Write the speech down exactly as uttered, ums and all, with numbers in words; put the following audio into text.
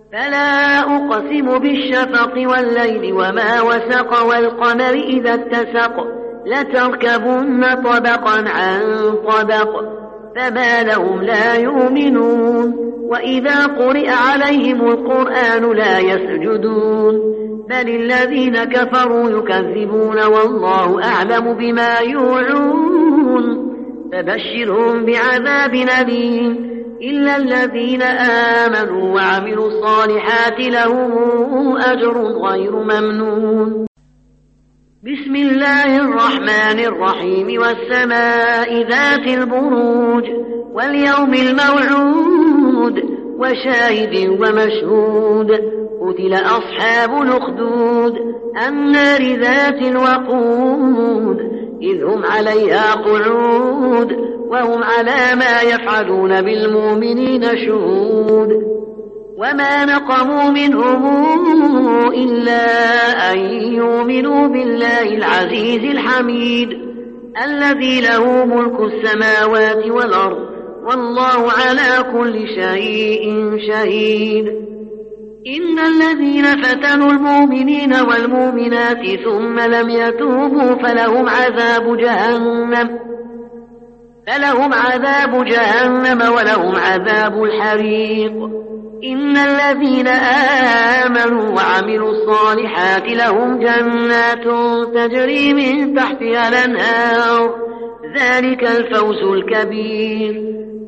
فلا أقسم بالشفق والليل وما وسق والقمر إذا اتسق لتركبن طبقا عن طبق فما لهم لا يؤمنون وإذا قرئ عليهم القرآن لا يسجدون بل الذين كفروا يكذبون والله أعلم بما يوعون فبشرهم بعذاب أليم إلا الذين آمنوا وعملوا الصالحات لهم أجر غير ممنون. بسم الله الرحمن الرحيم والسماء ذات البروج واليوم الموعود وشاهد ومشهود قتل أصحاب الأخدود النار ذات الوقود إذ هم عليها قعود وهم على ما يفعلون بالمؤمنين شهود وما نقموا منهم إلا أن يؤمنوا بالله العزيز الحميد الذي له ملك السماوات والأرض والله على كل شيء شهيد. إن الذين فتنوا المؤمنين والمؤمنات ثم لم يتوبوا فلهم عذاب جهنم فلهم عذاب جهنم ولهم عذاب الحريق. إن الذين آمنوا وعملوا الصالحات لهم جنات تجري من تحتها الأنهار ذلك الفوز الكبير.